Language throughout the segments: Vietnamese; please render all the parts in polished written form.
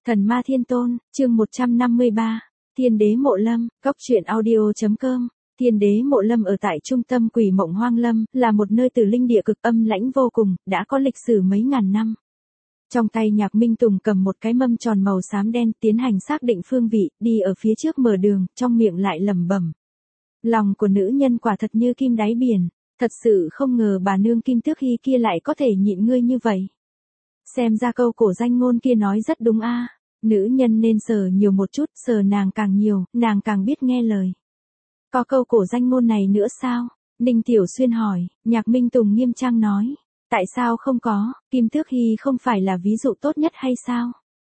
Thần ma thiên tôn, chương 153, Thiên đế mộ lâm, cóc truyện audio.com. Thiên đế mộ lâm ở tại trung tâm Quỷ Mộng Hoang Lâm, là một nơi từ linh địa cực âm lãnh vô cùng, đã có lịch sử mấy ngàn năm. Trong tay Nhạc Minh Tùng cầm một cái mâm tròn màu xám đen, tiến hành xác định phương vị, đi ở phía trước mở đường, trong miệng lại lẩm bẩm. Lòng của nữ nhân quả thật như kim đáy biển, thật sự không ngờ bà nương Kim Tước Hy kia lại có thể nhịn ngươi như vậy. Xem ra câu cổ danh ngôn kia nói rất đúng a. Nữ nhân nên sờ nhiều một chút, sờ nàng càng nhiều, nàng càng biết nghe lời. Có câu cổ danh ngôn này nữa sao? Ninh Tiểu Xuyên hỏi. Nhạc Minh Tùng nghiêm trang nói. Tại sao không có, Kim Tước Hy không phải là ví dụ tốt nhất hay sao?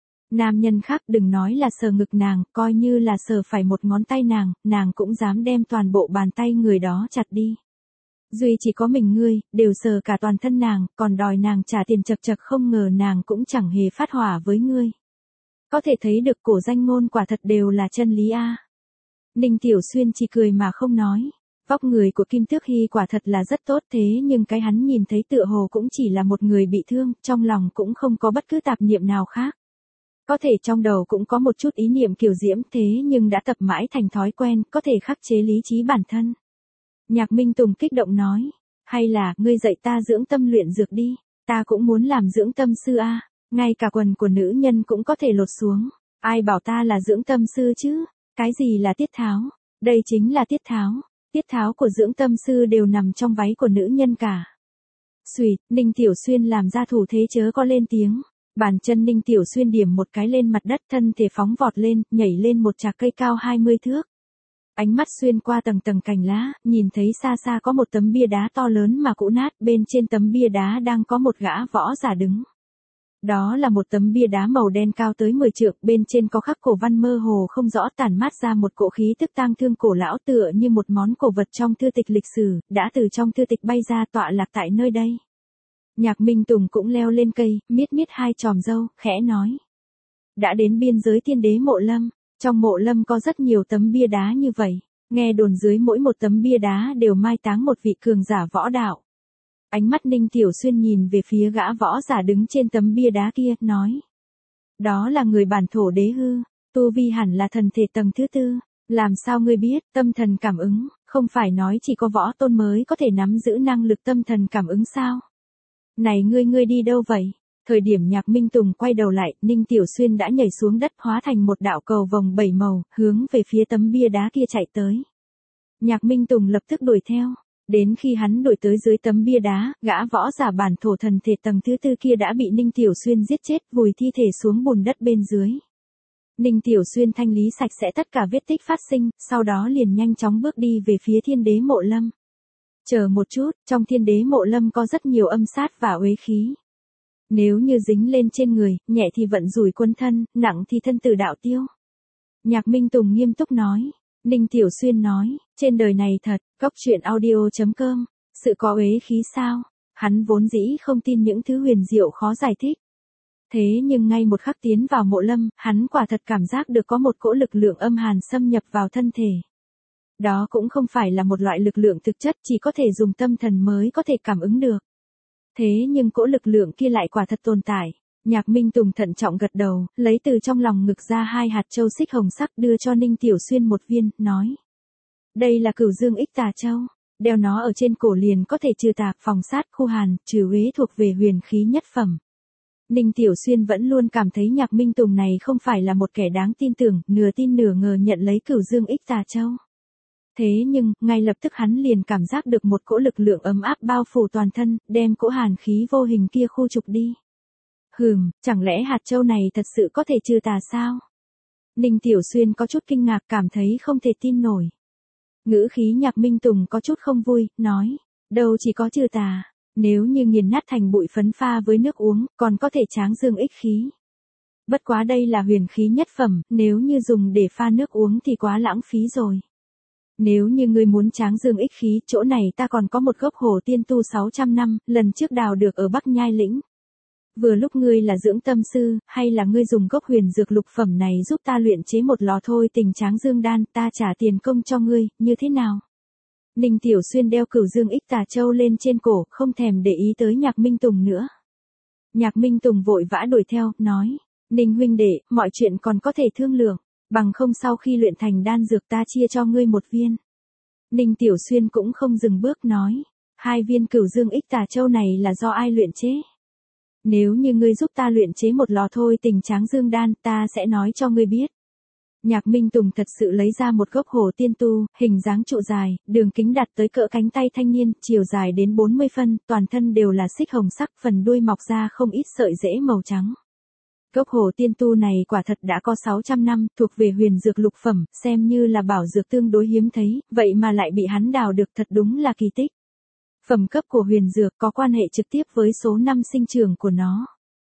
Nam nhân khác đừng nói là sờ ngực nàng, coi như là sờ phải một ngón tay nàng cũng dám đem toàn bộ bàn tay người đó chặt đi. Duy chỉ có mình ngươi, đều sờ cả toàn thân nàng, còn đòi nàng trả tiền chật chật, không ngờ nàng cũng chẳng hề phát hỏa với ngươi. Có thể thấy được cổ danh ngôn quả thật đều là chân lý a. Ninh Tiểu Xuyên chỉ cười mà không nói. Vóc người của Kim Tước Hy quả thật là rất tốt, thế nhưng cái hắn nhìn thấy tựa hồ cũng chỉ là một người bị thương, trong lòng cũng không có bất cứ tạp niệm nào khác. Có thể trong đầu cũng có một chút ý niệm kiều diễm, thế nhưng đã tập mãi thành thói quen, có thể khắc chế lý trí bản thân. Nhạc Minh Tùng kích động nói, hay là, ngươi dạy ta dưỡng tâm luyện dược đi, ta cũng muốn làm dưỡng tâm sư a. Ngay cả quần của nữ nhân cũng có thể lột xuống, ai bảo ta là dưỡng tâm sư chứ, cái gì là tiết tháo, đây chính là tiết tháo của dưỡng tâm sư đều nằm trong váy của nữ nhân cả. Xùyt, Ninh Tiểu Xuyên làm ra thủ thế chớ có lên tiếng, bàn chân Ninh Tiểu Xuyên điểm một cái lên mặt đất, thân thể phóng vọt lên, nhảy lên một chạc cây cao 20 thước. Ánh mắt xuyên qua tầng tầng cành lá, nhìn thấy xa xa có một tấm bia đá to lớn mà cũ nát, bên trên tấm bia đá đang có một gã võ giả đứng. Đó là một tấm bia đá màu đen cao tới 10 trượng, bên trên có khắc cổ văn mơ hồ không rõ, tản mát ra một cỗ khí tức tang thương cổ lão, tựa như một món cổ vật trong thư tịch lịch sử, đã từ trong thư tịch bay ra tọa lạc tại nơi đây. Nhạc Minh Tùng cũng leo lên cây, miết hai chòm râu, khẽ nói. Đã đến biên giới Thiên đế mộ lâm, trong mộ lâm có rất nhiều tấm bia đá như vậy, nghe đồn dưới mỗi một tấm bia đá đều mai táng một vị cường giả võ đạo. Ánh mắt Ninh Tiểu Xuyên nhìn về phía gã võ giả đứng trên tấm bia đá kia, nói. Đó là người bản thổ đế hư, tu vi hẳn là thần thể tầng thứ 4, làm sao ngươi biết, tâm thần cảm ứng, không phải nói chỉ có võ tôn mới có thể nắm giữ năng lực tâm thần cảm ứng sao? Này ngươi đi đâu vậy? Thời điểm Nhạc Minh Tùng quay đầu lại, Ninh Tiểu Xuyên đã nhảy xuống đất hóa thành một đạo cầu vồng 7 màu, hướng về phía tấm bia đá kia chạy tới. Nhạc Minh Tùng lập tức đuổi theo. Đến khi hắn đuổi tới dưới tấm bia đá, gã võ giả bản thổ thần thể tầng thứ 4 kia đã bị Ninh Tiểu Xuyên giết chết, vùi thi thể xuống bùn đất bên dưới. Ninh Tiểu Xuyên thanh lý sạch sẽ tất cả vết tích phát sinh, sau đó liền nhanh chóng bước đi về phía Thiên đế mộ lâm. Chờ một chút, trong Thiên đế mộ lâm có rất nhiều âm sát và uế khí. Nếu như dính lên trên người, nhẹ thì vận rủi quân thân, nặng thì thân tử đạo tiêu. Nhạc Minh Tùng nghiêm túc nói. Ninh Tiểu Xuyên nói, trên đời này thật, cóc truyện audio.com, sự có uế khí sao? Hắn vốn dĩ không tin những thứ huyền diệu khó giải thích. Thế nhưng ngay một khắc tiến vào mộ lâm, hắn quả thật cảm giác được có một cỗ lực lượng âm hàn xâm nhập vào thân thể. Đó cũng không phải là một loại lực lượng thực chất, chỉ có thể dùng tâm thần mới có thể cảm ứng được. Thế nhưng cỗ lực lượng kia lại quả thật tồn tại. Nhạc Minh Tùng thận trọng gật đầu, lấy từ trong lòng ngực ra 2 hạt châu xích hồng sắc đưa cho Ninh Tiểu Xuyên một viên, nói. Đây là Cửu Dương Ích Tà Châu, đeo nó ở trên cổ liền có thể trừ tà, phòng sát, khu hàn, trừ uế, thuộc về huyền khí nhất phẩm. Ninh Tiểu Xuyên vẫn luôn cảm thấy Nhạc Minh Tùng này không phải là một kẻ đáng tin tưởng, nửa tin nửa ngờ nhận lấy Cửu Dương Ích Tà Châu. Thế nhưng, ngay lập tức hắn liền cảm giác được một cỗ lực lượng ấm áp bao phủ toàn thân, đem cỗ hàn khí vô hình kia khu trục đi. Chẳng lẽ hạt châu này thật sự có thể trừ tà sao? Ninh Tiểu Xuyên có chút kinh ngạc, cảm thấy không thể tin nổi. Ngữ khí Nhạc Minh Tùng có chút không vui, nói, đâu chỉ có trừ tà, nếu như nghiền nát thành bụi phấn pha với nước uống, còn có thể tráng dương ích khí. Bất quá đây là huyền khí nhất phẩm, nếu như dùng để pha nước uống thì quá lãng phí rồi. Nếu như ngươi muốn tráng dương ích khí, chỗ này ta còn có một gốc hồ tiên tu 600 năm, lần trước đào được ở Bắc Nhai Lĩnh. Vừa lúc ngươi là dưỡng tâm sư, hay là ngươi dùng gốc huyền dược lục phẩm này giúp ta luyện chế một lò thôi tình tráng dương đan, ta trả tiền công cho ngươi, như thế nào? Ninh Tiểu Xuyên đeo Cửu Dương Ích Tà Châu lên trên cổ, không thèm để ý tới Nhạc Minh Tùng nữa. Nhạc Minh Tùng vội vã đuổi theo, nói, Ninh huynh đệ, mọi chuyện còn có thể thương lượng, bằng không sau khi luyện thành đan dược ta chia cho ngươi một viên. Ninh Tiểu Xuyên cũng không dừng bước nói, 2 viên Cửu Dương Ích Tà Châu này là do ai luyện chế? Nếu như ngươi giúp ta luyện chế một lò thôi tình Tráng Dương đan, ta sẽ nói cho ngươi biết. Nhạc Minh Tùng thật sự lấy ra một gốc hồ tiên tu, hình dáng trụ dài, đường kính đạt tới cỡ cánh tay thanh niên, chiều dài đến 40 phân, toàn thân đều là xích hồng sắc, phần đuôi mọc ra không ít sợi rễ màu trắng. Gốc hồ tiên tu này quả thật đã có 600 năm, thuộc về huyền dược lục phẩm, xem như là bảo dược tương đối hiếm thấy, vậy mà lại bị hắn đào được, thật đúng là kỳ tích. Phẩm cấp của huyền dược có quan hệ trực tiếp với số năm sinh trưởng của nó.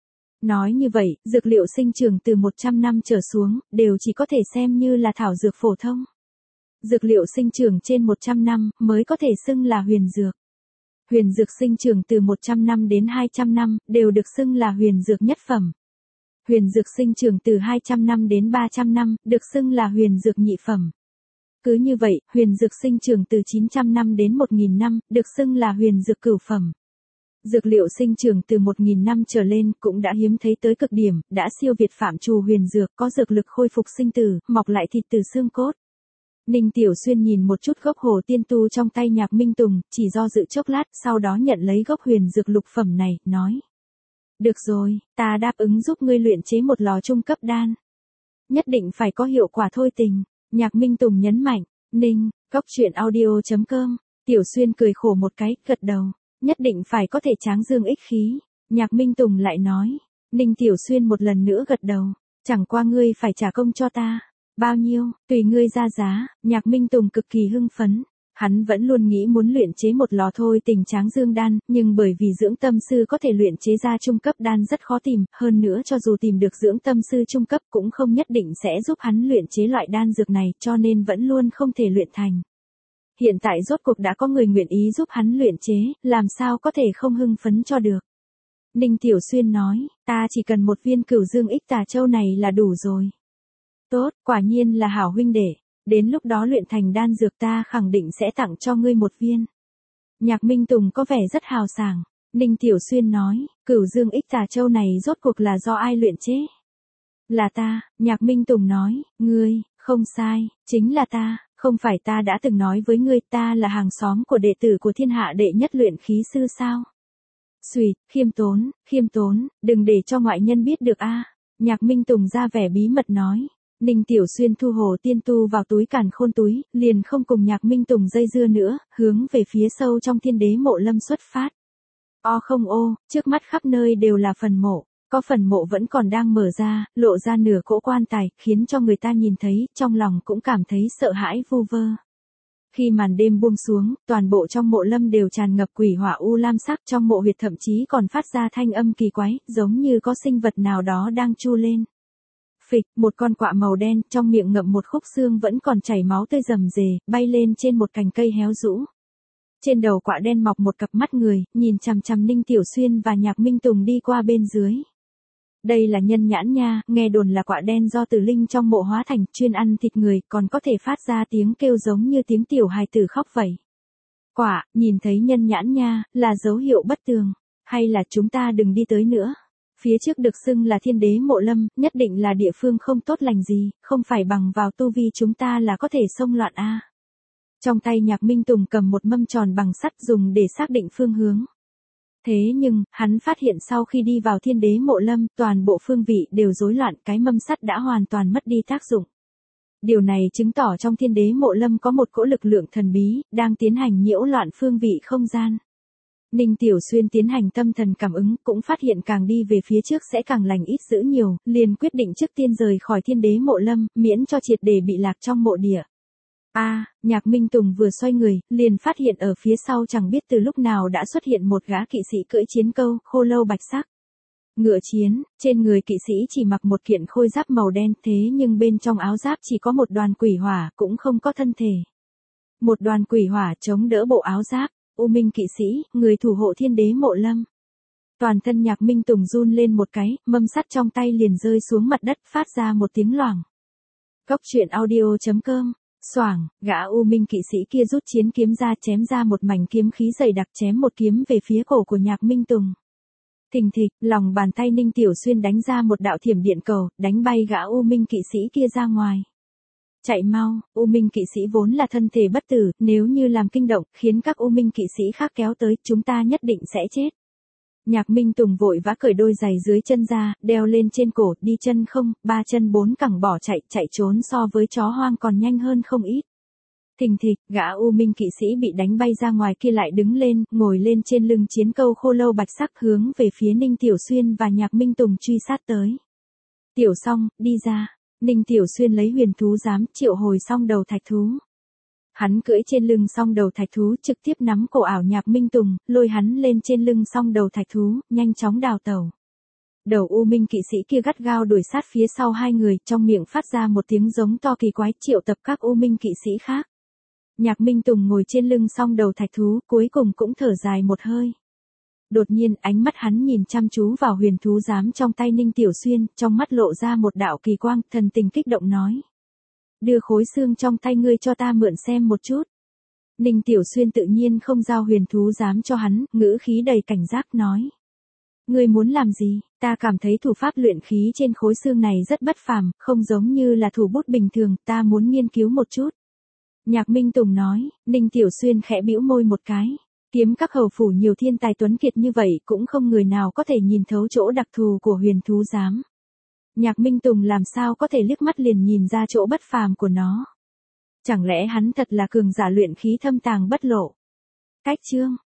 Nói như vậy, dược liệu sinh trưởng từ 100 năm trở xuống, đều chỉ có thể xem như là thảo dược phổ thông. Dược liệu sinh trưởng trên 100 năm, mới có thể xưng là huyền dược. Huyền dược sinh trưởng từ 100 năm đến 200 năm, đều được xưng là huyền dược nhất phẩm. Huyền dược sinh trưởng từ 200 năm đến 300 năm, được xưng là huyền dược nhị phẩm. Cứ như vậy, huyền dược sinh trưởng từ 900 năm đến 1000 năm, được xưng là huyền dược cửu phẩm. Dược liệu sinh trưởng từ 1000 năm trở lên cũng đã hiếm thấy tới cực điểm, đã siêu việt phạm trù huyền dược, có dược lực khôi phục sinh tử, mọc lại thịt từ xương cốt. Ninh Tiểu Xuyên nhìn một chút gốc hồ tiên tu trong tay Nhạc Minh Tùng, chỉ do dự chốc lát, sau đó nhận lấy gốc huyền dược lục phẩm này, nói. Được rồi, ta đáp ứng giúp ngươi luyện chế một lò trung cấp đan. Nhất định phải có hiệu quả thôi tình. Nhạc Minh Tùng nhấn mạnh, Ninh, coctruyện.audio.com. Tiểu Xuyên cười khổ một cái, gật đầu. Nhất định phải có thể Tráng Dương ích khí. Nhạc Minh Tùng lại nói. Ninh Tiểu Xuyên một lần nữa gật đầu. Chẳng qua ngươi phải trả công cho ta. Bao nhiêu, tùy ngươi ra giá. Nhạc Minh Tùng cực kỳ hưng phấn. Hắn vẫn luôn nghĩ muốn luyện chế một lò thôi tình Tráng Dương đan, nhưng bởi vì dưỡng tâm sư có thể luyện chế ra trung cấp đan rất khó tìm, hơn nữa cho dù tìm được dưỡng tâm sư trung cấp cũng không nhất định sẽ giúp hắn luyện chế loại đan dược này, cho nên vẫn luôn không thể luyện thành. Hiện tại rốt cuộc đã có người nguyện ý giúp hắn luyện chế, làm sao có thể không hưng phấn cho được. Ninh Tiểu Xuyên nói, ta chỉ cần một viên Cửu Dương Ích Tà Châu này là đủ rồi. Tốt, quả nhiên là hảo huynh đệ. Đến lúc đó luyện thành đan dược ta khẳng định sẽ tặng cho ngươi một viên. Nhạc Minh Tùng có vẻ rất hào sảng. Ninh Tiểu Xuyên nói, Cửu Dương Ích Tà Châu này rốt cuộc là do ai luyện chế? Là ta, Nhạc Minh Tùng nói, ngươi, không sai, chính là ta, không phải ta đã từng nói với ngươi ta là hàng xóm của đệ tử của thiên hạ đệ nhất luyện khí sư sao? Xùy, khiêm tốn, đừng để cho ngoại nhân biết được a. Nhạc Minh Tùng ra vẻ bí mật nói. Ninh Tiểu Xuyên thu hồ tiên tu vào túi càn khôn túi, liền không cùng Nhạc Minh Tùng dây dưa nữa, hướng về phía sâu trong Thiên Đế Mộ Lâm xuất phát. Không ô, trước mắt khắp nơi đều là phần mộ, có phần mộ vẫn còn đang mở ra, lộ ra nửa cỗ quan tài, khiến cho người ta nhìn thấy, trong lòng cũng cảm thấy sợ hãi vu vơ. Khi màn đêm buông xuống, toàn bộ trong mộ lâm đều tràn ngập quỷ hỏa u lam sắc, trong mộ huyệt thậm chí còn phát ra thanh âm kỳ quái, giống như có sinh vật nào đó đang chu lên. Phịch, một con quạ màu đen, trong miệng ngậm một khúc xương vẫn còn chảy máu tươi rầm rề, bay lên trên một cành cây héo rũ. Trên đầu quạ đen mọc một cặp mắt người, nhìn chằm chằm Ninh Tiểu Xuyên và Nhạc Minh Tùng đi qua bên dưới. Đây là nhân nhãn nha, nghe đồn là quạ đen do tử linh trong mộ hóa thành, chuyên ăn thịt người, còn có thể phát ra tiếng kêu giống như tiếng tiểu hài tử khóc vậy. Quạ, nhìn thấy nhân nhãn nha, là dấu hiệu bất tường, hay là chúng ta đừng đi tới nữa. Phía trước được xưng là Thiên Đế Mộ Lâm, nhất định là địa phương không tốt lành gì, không phải bằng vào tu vi chúng ta là có thể xông loạn a. Trong tay Nhạc Minh Tùng cầm một mâm tròn bằng sắt dùng để xác định phương hướng. Thế nhưng, hắn phát hiện sau khi đi vào Thiên Đế Mộ Lâm, toàn bộ phương vị đều rối loạn, cái mâm sắt đã hoàn toàn mất đi tác dụng. Điều này chứng tỏ trong Thiên Đế Mộ Lâm có một cỗ lực lượng thần bí, đang tiến hành nhiễu loạn phương vị không gian. Ninh Tiểu Xuyên tiến hành tâm thần cảm ứng, cũng phát hiện càng đi về phía trước sẽ càng lành ít dữ nhiều, liền quyết định trước tiên rời khỏi Thiên Đế Mộ Lâm, miễn cho triệt để bị lạc trong mộ địa. Nhạc Minh Tùng vừa xoay người, liền phát hiện ở phía sau chẳng biết từ lúc nào đã xuất hiện một gã kỵ sĩ cưỡi chiến câu, khô lâu bạch sắc. Ngựa chiến, trên người kỵ sĩ chỉ mặc một kiện khôi giáp màu đen, thế nhưng bên trong áo giáp chỉ có một đoàn quỷ hỏa, cũng không có thân thể. Một đoàn quỷ hỏa chống đỡ bộ áo giáp. U Minh kỵ sĩ, người thủ hộ Thiên Đế Mộ Lâm. Toàn thân Nhạc Minh Tùng run lên một cái, mâm sắt trong tay liền rơi xuống mặt đất, phát ra một tiếng loảng. Coctruyện.audio.com. Xoảng, gã U Minh kỵ sĩ kia rút chiến kiếm ra chém ra một mảnh kiếm khí dày đặc, chém một kiếm về phía cổ của Nhạc Minh Tùng. Thình thịch, lòng bàn tay Ninh Tiểu Xuyên đánh ra một đạo thiểm điện cầu, đánh bay gã U Minh kỵ sĩ kia ra ngoài. Chạy mau, U Minh kỵ sĩ vốn là thân thể bất tử, nếu như làm kinh động, khiến các U Minh kỵ sĩ khác kéo tới, chúng ta nhất định sẽ chết. Nhạc Minh Tùng vội vã cởi đôi giày dưới chân ra, đeo lên trên cổ, đi chân không, 3 chân 4 cẳng bỏ chạy, chạy trốn so với chó hoang còn nhanh hơn không ít. Thình thịch, gã U Minh kỵ sĩ bị đánh bay ra ngoài kia lại đứng lên, ngồi lên trên lưng chiến câu khô lâu bạch sắc hướng về phía Ninh Tiểu Xuyên và Nhạc Minh Tùng truy sát tới. Tiểu Song, đi ra. Ninh Tiểu Xuyên lấy huyền thú giám triệu hồi song đầu thạch thú. Hắn cưỡi trên lưng song đầu thạch thú trực tiếp nắm cổ ảo Nhạc Minh Tùng, lôi hắn lên trên lưng song đầu thạch thú, nhanh chóng đào tẩu. Đầu U Minh kỵ sĩ kia gắt gao đuổi sát phía sau hai người, trong miệng phát ra một tiếng giống to kỳ quái triệu tập các U Minh kỵ sĩ khác. Nhạc Minh Tùng ngồi trên lưng song đầu thạch thú, cuối cùng cũng thở dài một hơi. Đột nhiên ánh mắt hắn nhìn chăm chú vào huyền thú giám trong tay Ninh Tiểu Xuyên, trong mắt lộ ra một đạo kỳ quang, thần tình kích động nói. Đưa khối xương trong tay ngươi cho ta mượn xem một chút. Ninh Tiểu Xuyên tự nhiên không giao huyền thú giám cho hắn, ngữ khí đầy cảnh giác nói. Ngươi muốn làm gì, ta cảm thấy thủ pháp luyện khí trên khối xương này rất bất phàm, không giống như là thủ bút bình thường, ta muốn nghiên cứu một chút. Nhạc Minh Tùng nói, Ninh Tiểu Xuyên khẽ bĩu môi một cái. Kiếm các hầu phủ nhiều thiên tài tuấn kiệt như vậy cũng không người nào có thể nhìn thấu chỗ đặc thù của huyền thú giám. Nhạc Minh Tùng làm sao có thể liếc mắt liền nhìn ra chỗ bất phàm của nó. Chẳng lẽ hắn thật là cường giả luyện khí thâm tàng bất lộ. Cách chương